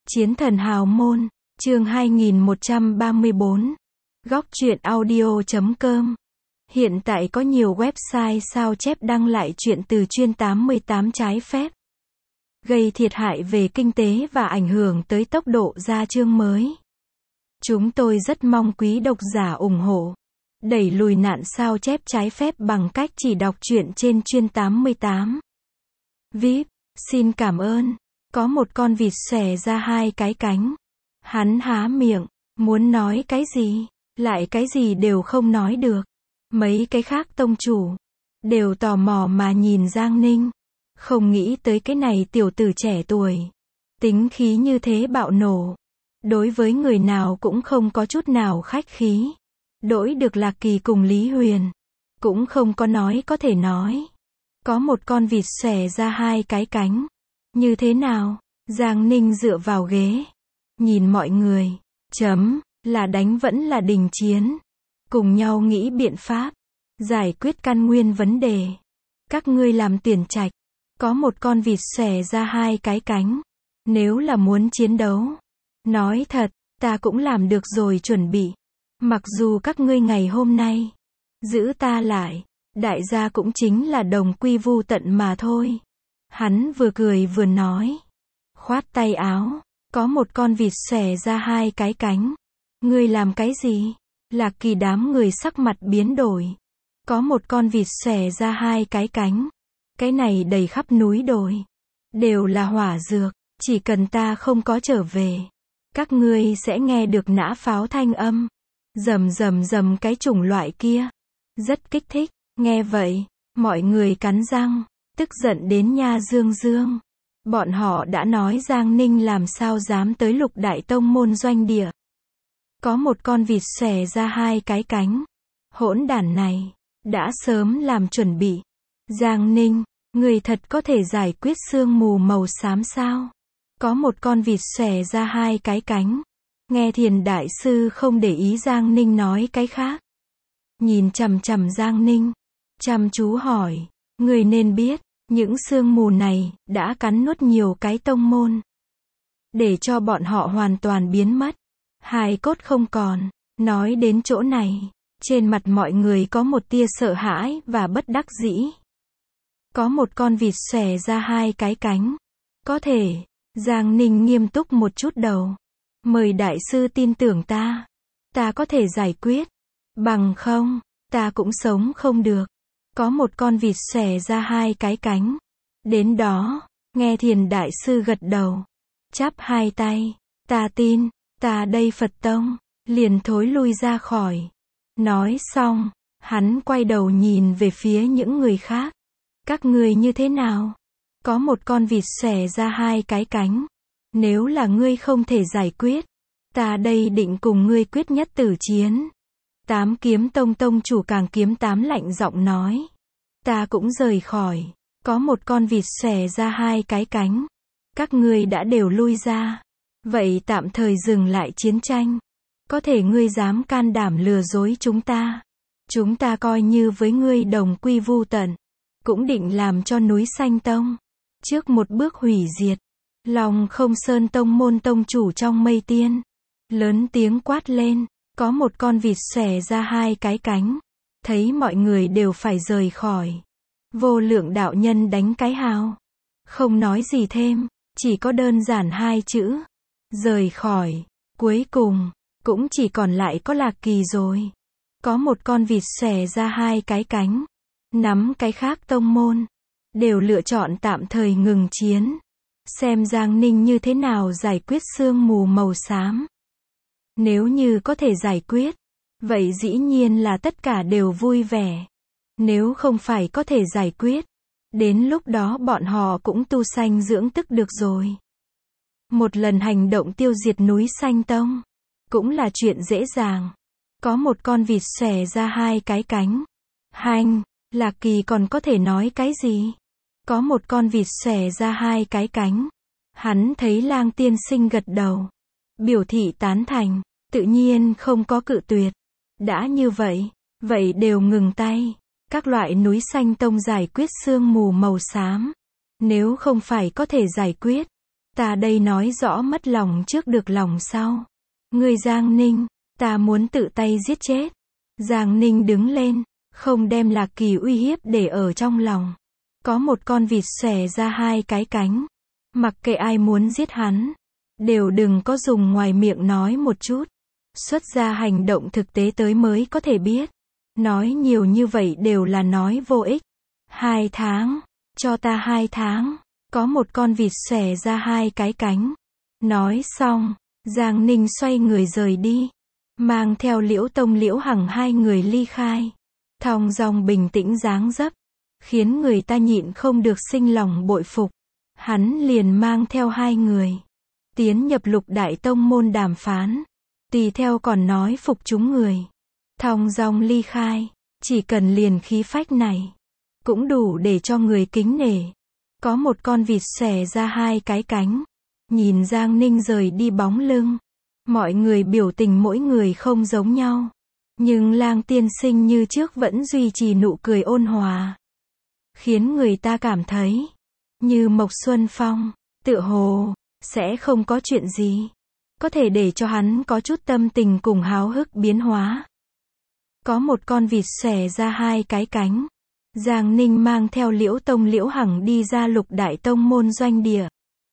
Chiến thần hào môn, chương 2134. Góc truyện audio.com. Hiện tại có nhiều website sao chép đăng lại chuyện từ chuyên 88 trái phép, gây thiệt hại về kinh tế và ảnh hưởng tới tốc độ ra chương mới. Chúng tôi rất mong quý độc giả ủng hộ, đẩy lùi nạn sao chép trái phép bằng cách chỉ đọc truyện trên chuyên 88. VIP, xin cảm ơn. Có một con vịt xòe ra hai cái cánh. Hắn há miệng, muốn nói cái gì, lại cái gì đều không nói được. Mấy cái khác tông chủ đều tò mò mà nhìn Giang Ninh. Không nghĩ tới cái này tiểu tử trẻ tuổi, tính khí như thế bạo nổ. Đối với người nào cũng không có chút nào khách khí. Đỗi được Lạc Kỳ cùng Lý Huyền cũng không có nói có thể nói. Có một con vịt xòe ra hai cái cánh. Như thế nào? Giang Ninh dựa vào ghế, nhìn mọi người, là đánh vẫn là đình chiến. Cùng nhau nghĩ biện pháp, giải quyết căn nguyên vấn đề. Các ngươi làm tuyển trạch, có một con vịt xòe ra hai cái cánh. Nếu là muốn chiến đấu, nói thật, ta cũng làm được rồi chuẩn bị. Mặc dù các ngươi ngày hôm nay giữ ta lại, đại gia cũng chính là đồng quy vu tận mà thôi. Hắn vừa cười vừa nói, khoát tay áo, có một con vịt xòe ra hai cái cánh. Ngươi làm cái gì? Lạc Kỳ đám người sắc mặt biến đổi. Có một con vịt xòe ra hai cái cánh. Cái này đầy khắp núi đồi, đều là hỏa dược, chỉ cần ta không có trở về, các ngươi sẽ nghe được nã pháo thanh âm, rầm rầm rầm cái chủng loại kia, rất kích thích. Nghe vậy, mọi người cắn răng, tức giận đến nha dương dương. Bọn họ đã nói Giang Ninh làm sao dám tới Lục Đại Tông môn doanh địa. Có một con vịt xòe ra hai cái cánh. Hỗn đản này đã sớm làm chuẩn bị. Giang Ninh, người thật có thể giải quyết sương mù màu xám sao? Có một con vịt xòe ra hai cái cánh. Nghe Thiền đại sư không để ý Giang Ninh nói cái khác, nhìn chằm chằm Giang Ninh, chăm chú hỏi, người nên biết, những sương mù này đã cắn nuốt nhiều cái tông môn, để cho bọn họ hoàn toàn biến mất, hài cốt không còn. Nói đến chỗ này, trên mặt mọi người có một tia sợ hãi và bất đắc dĩ. Có một con vịt xòe ra hai cái cánh. Có thể. Giang Ninh nghiêm túc một chút đầu. Mời đại sư tin tưởng ta. Ta có thể giải quyết. Bằng không, ta cũng sống không được. Có một con vịt xòe ra hai cái cánh. Đến đó, nghe Thiền đại sư gật đầu, chắp hai tay. Ta tin, ta đây Phật tông, liền thối lui ra khỏi. Nói xong, hắn quay đầu nhìn về phía những người khác. Các ngươi như thế nào? Có một con vịt xòe ra hai cái cánh. Nếu là ngươi không thể giải quyết, ta đây định cùng ngươi quyết nhất tử chiến. Tám kiếm tông tông chủ Càng Kiếm Tám lạnh giọng nói. Ta cũng rời khỏi. Có một con vịt xòe ra hai cái cánh. Các ngươi đã đều lui ra. Vậy tạm thời dừng lại chiến tranh. Có thể ngươi dám can đảm lừa dối chúng ta coi như với ngươi đồng quy vu tận. Cũng định làm cho núi Xanh Tông trước một bước hủy diệt. Lòng Không Sơn tông môn tông chủ Trong Mây Tiên lớn tiếng quát lên. Có một con vịt xòe ra hai cái cánh. Thấy mọi người đều phải rời khỏi, Vô Lượng đạo nhân đánh cái hào, không nói gì thêm, chỉ có đơn giản hai chữ, rời khỏi. Cuối cùng cũng chỉ còn lại có Lạc Kỳ rồi. Có một con vịt xòe ra hai cái cánh. Nắm cái khác tông môn đều lựa chọn tạm thời ngừng chiến, xem Giang Ninh như thế nào giải quyết sương mù màu xám. Nếu như có thể giải quyết, vậy dĩ nhiên là tất cả đều vui vẻ. Nếu không phải có thể giải quyết, đến lúc đó bọn họ cũng tu sanh dưỡng tức được rồi. Một lần hành động tiêu diệt núi Xanh Tông cũng là chuyện dễ dàng. Có một con vịt xòe ra hai cái cánh. Hành, Lạc Kỳ còn có thể nói cái gì? Có một con vịt xòe ra hai cái cánh. Hắn thấy Lang tiên sinh gật đầu, biểu thị tán thành, tự nhiên không có cự tuyệt. Đã như vậy, vậy đều ngừng tay. Các loại núi Xanh Tông giải quyết sương mù màu xám. Nếu không phải có thể giải quyết, Ta đây nói rõ mất lòng trước được lòng sau. Người Giang Ninh, ta muốn tự tay giết chết. Giang Ninh đứng lên, không đem Lạc Kỳ uy hiếp để ở trong lòng. Có một con vịt xòe ra hai cái cánh. Mặc kệ ai muốn giết hắn, đều đừng có dùng ngoài miệng nói một chút. Xuất ra hành động thực tế tới mới có thể biết. Nói nhiều như vậy đều là nói vô ích. 2 tháng, cho ta 2 tháng. Có một con vịt xòe ra hai cái cánh. Nói xong, Giang Ninh xoay người rời đi. Mang theo Liễu Tông Liễu Hằng hai người ly khai. Thong dong bình tĩnh dáng dấp, khiến người ta nhịn không được sinh lòng bội phục. Hắn liền mang theo hai người, tiến nhập Lục Đại Tông môn đàm phán. Tùy theo còn nói phục chúng người. Thong dong ly khai, chỉ cần liền khí phách này, cũng đủ để cho người kính nể. Có một con vịt xòe ra hai cái cánh. Nhìn Giang Ninh rời đi bóng lưng. Mọi người biểu tình mỗi người không giống nhau. Nhưng Lang tiên sinh như trước vẫn duy trì nụ cười ôn hòa. Khiến người ta cảm thấy, như Mộc Xuân Phong, tựa hồ, sẽ không có chuyện gì. Có thể để cho hắn có chút tâm tình cùng háo hức biến hóa. Có một con vịt xòe ra hai cái cánh. Giang Ninh mang theo Liễu Tông Liễu Hằng đi ra Lục Đại Tông môn doanh địa.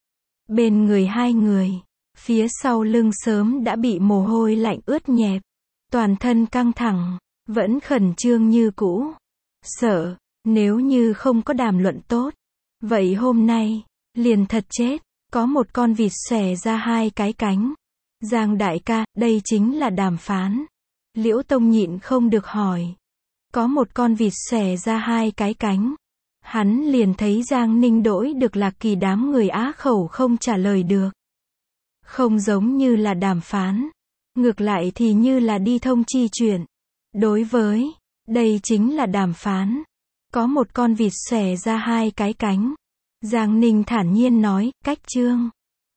Bên người hai người, phía sau lưng sớm đã bị mồ hôi lạnh ướt nhẹp. Toàn thân căng thẳng, vẫn khẩn trương như cũ. Sợ, nếu như không có đàm luận tốt, vậy hôm nay, liền thật chết. Có một con vịt xòe ra hai cái cánh. Giang đại ca, đây chính là đàm phán. Liễu Tông nhịn không được hỏi. Có một con vịt xòe ra hai cái cánh. Hắn liền thấy Giang Ninh đổi được Lạc Kỳ đám người á khẩu không trả lời được. Không giống như là đàm phán. Ngược lại thì như là đi thông chi chuyện. Đối với, đây chính là đàm phán. Có một con vịt xòe ra hai cái cánh. Giang Ninh thản nhiên nói, cách chương.